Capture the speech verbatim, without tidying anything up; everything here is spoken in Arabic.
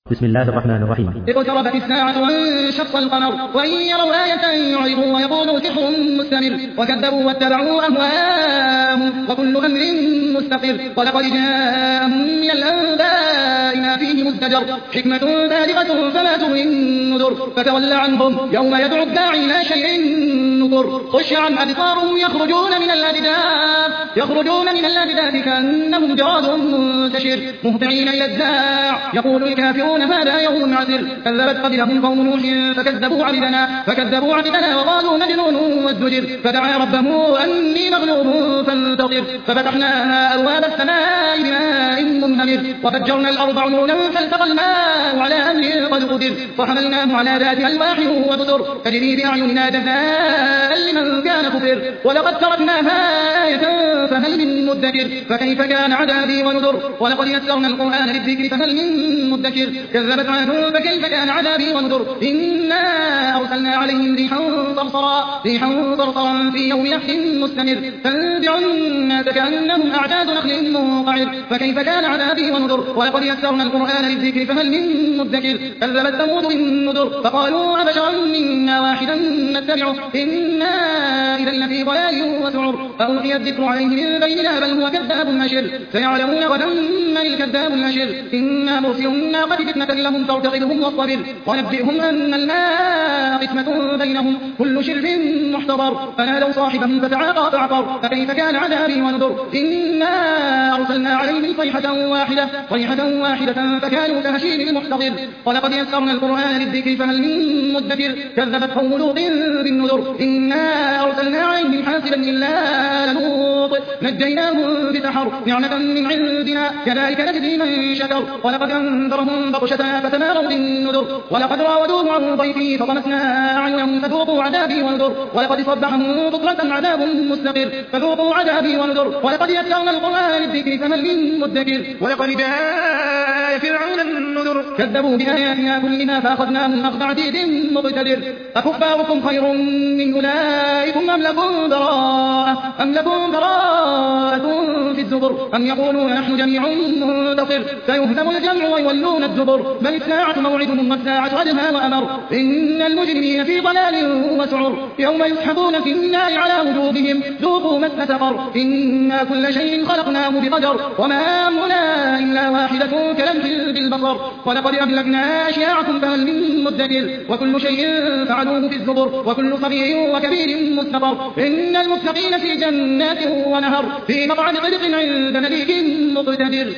بسم الله الرحمن الرحيم. اقتربت الساعة وانشق القمر وإن يروا آية يعرضوا ويقولوا سحر مستمر وكذبوا واتبعوا أهواءهم وكل أمر مستقر ولقد جاءهم من الأنباء ما فيه مزدجر حكمة بالغة فما تغني النذر فتول عنهم يوم يدعو الداعي إلى شيء نكر خش عن أبصارهم يخرجون من الأجداث يخرجون من الأجداث كأنهم جراد منتشر مهطعين إلى الداع يقول الكافرون هذا يوم عسر كذبت قبلهم قوم نوح فكذبوا عبدنا فكذبوا عبدنا وقالوا مجنون وازدجر فدعا ربه أني مغلوب فانتصر ففتحنا أبواب السماء بماء منهمر وفجرنا الأرض عيونا فالتقى الماء على أمر قد قدر فحملناه على ذات ألواح ودسر تجري بأعيننا جزاء لمن كان كفر ولقد تركناها آية فهل من مدكر فكيف كان عذابي ونذر ولقد يسرنا القرآن للذكر فهل من مدكر كذبت عاد فكيف كان عذابي ونذر إنا أرسلنا عليهم ريحا صرصرا ريحا صرصرا في يوم نحس مستمر تنزع الناس كأنهم أعجاز نخل منقعر فكيف كان عذابي ونذر ولقد يسرنا القرآن للذكر فهل من مدكر كذبت ثمود بالنذر فقالوا أبشرا منا واحدا نتبعه إنا إذا لفي ضلال وسعر فألقي الذكر عليه من بيننا بل هو كذاب أشر سيعلمون غدا من الكذاب الأشر إنا مرسل الناقة فتنة لهم فارتقبهم واصطبر ونبئهم أن الماء قسمة بينهم كل شرب محتضر فنادوا صاحبهم فتعاقى فعقر فكيف كان عذابي ونذر إنا أرسلنا عليهم صيحة واحدة صيحة واحدة فكانوا كهشيم المحتضر ولقد يسرنا القرآن للذكر فهل من مدكر كذبت قوم لوط بالنذر إنا أرسلنا عليهم حاسبا إلا لوط نجيناهم بسحر نعمة من عندنا كذلك نجزي من شكر ولقد أنذرهم بطشتنا فتماروا بالنذر ولقد راودوه عن ضيفه فطمسنا أعينهم فذوقوا عذابي ونذر ولقد صبحهم بكرة عذاب مستقر فذوقوا عذابي ونذر ولقد يسرنا القرآن للذكر فهل من مدكر ولقد جاء فرعون النذر كذبوا بآياتنا كلها فأخذناهم أخذ عزيز مقتدر أكفاركم خير من أولئكم أم لكم براءة أم لكم براءة في الزبر أم يقولون نحن جميع منتصر سيهزم الجمع ويولون الدبر بل الساعة موعدهم والساعة أدهى وأمر إن المجرمين في ضلال وسعر يوم يسحبون في النار على وجوههم ذوقوا مس سقر إنا كل شيء خلقناه بقدر وما أمرنا إلا واحدة كلمح بالبصر ولقد أهلكنا أشياعكم فهل من مدكر وكل شيء فعلوه في الزبر وكل صغير وكبير مستقر إن المتقين في جنات ونهر في مقعد صدق عند مليك مقتدر.